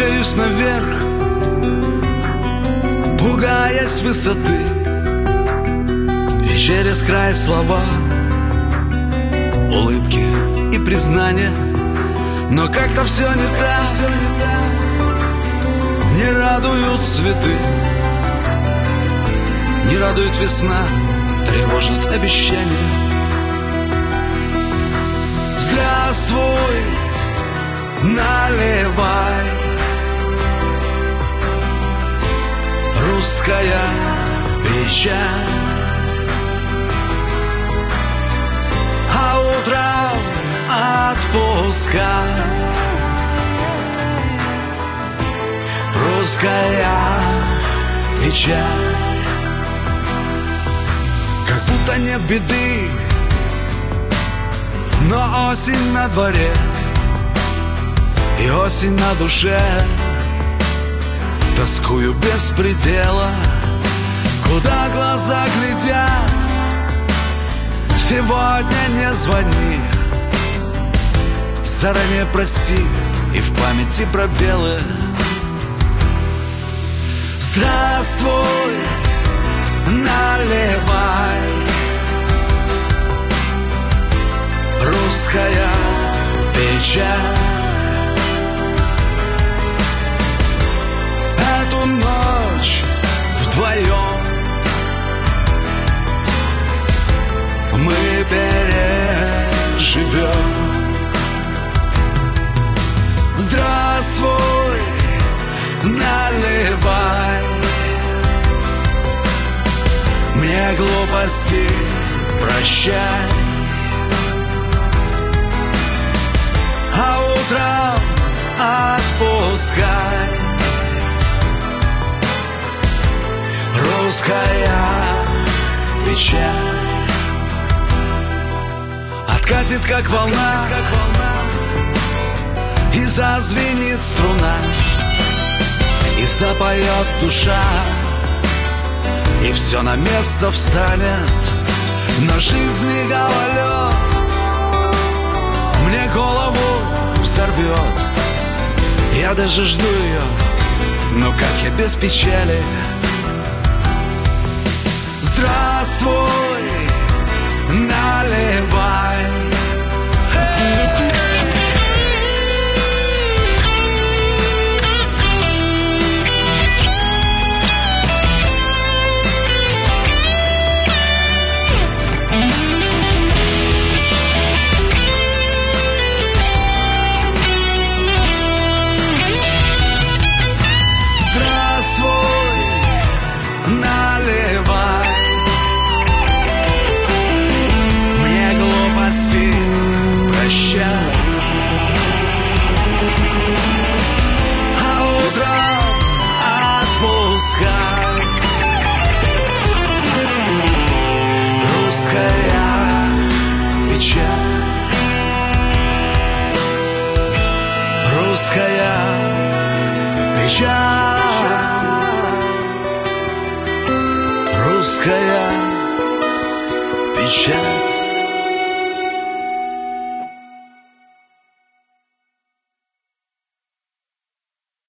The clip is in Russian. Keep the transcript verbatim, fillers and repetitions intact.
двигаюсь наверх, пугаясь высоты, и через край слова, улыбки и признания. Но как-то все не так, все не так. Не радуют цветы, не радует весна, тревожит обещания. Здравствуй, наливай, русская печаль. А утром отпускай, русская печаль. Как будто нет беды, но осень на дворе и осень на душе. Тоскую без предела, куда глаза глядят. Сегодня не звони, заранее прости, и в памяти пробелы. Здравствуй, наливай, русская печаль. Эту ночь вдвоем мы переживем. Здравствуй, наливай, мне глупости прощай. А утром отпускай, русская печаль. Откатит, как волна, и зазвенит струна, и запоет душа, и все на место встанет. На жизни гололед мне голову взорвет. Я даже жду ее, но как я без печали. Здравствуй, наливай. Русская печаль, русская печаль.